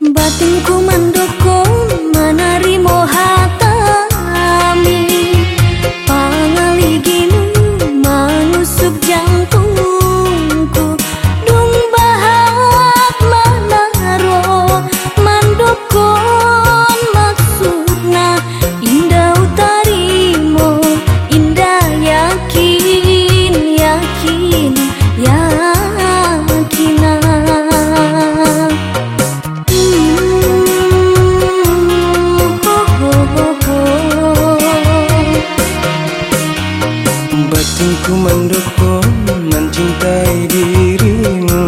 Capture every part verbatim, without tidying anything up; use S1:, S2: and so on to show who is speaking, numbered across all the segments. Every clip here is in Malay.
S1: Batinku mendukung menerima hatami, pangaligimu menusuk jantungku. Dung bahat manaro mendukung maksudna, indah utarimo, indah yakin, yakin, yakinah.
S2: Batinku mendukung mencintai dirimu,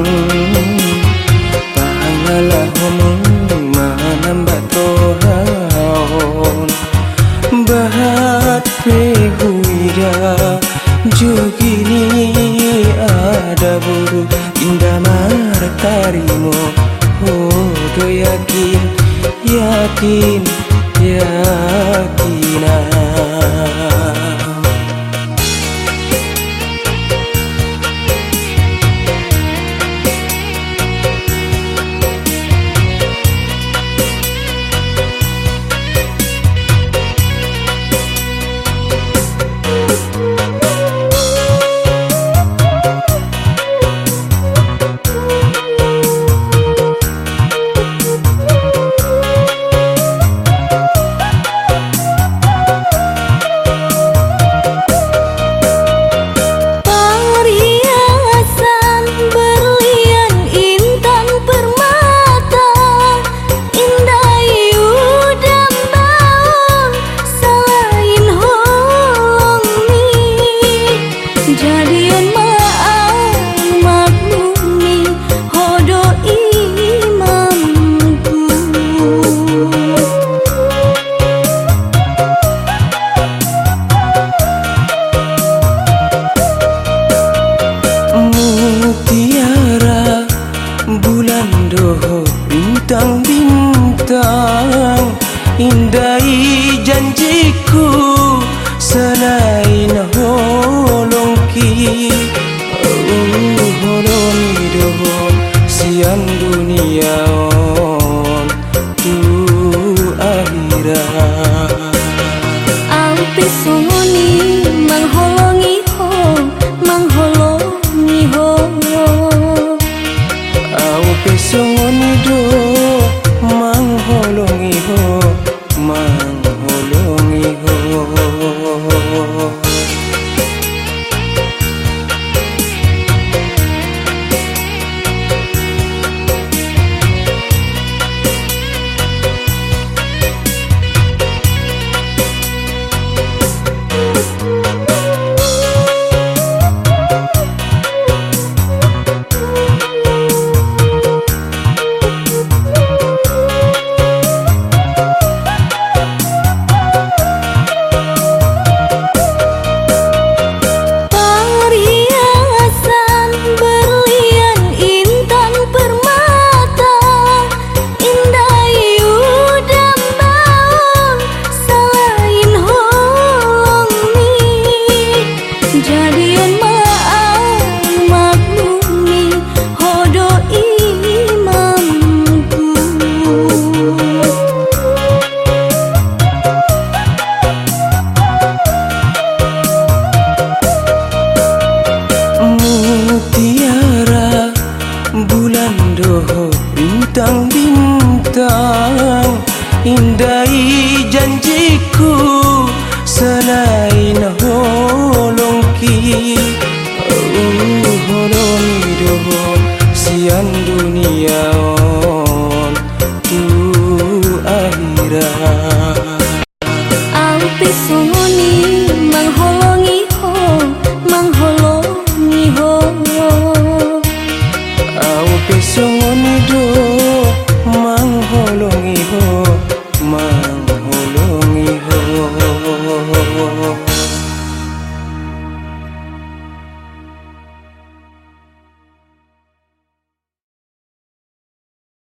S2: pahangalah homo menambah tohaon. Bahat pehuida jogini ada buru indah martarimo. Oh do yakin, yakin, yakinah. Jadian maaf maklumi hodo imamku. Mutiara bulan doho bintang-bintang, indai janjiku selain holongki. Oh holongi doho sian dunia on tu akhirat.
S1: Au pisoni mengholongi ho, mengholongi ho.
S2: Au pisoni do mengholongi ho, mengholongi ho. Jadian maaf maklumi hodo imamku. Mutiara bulan doho bintang-bintang, indai janjiku selain holongki. Oh holongi doho sian dunia on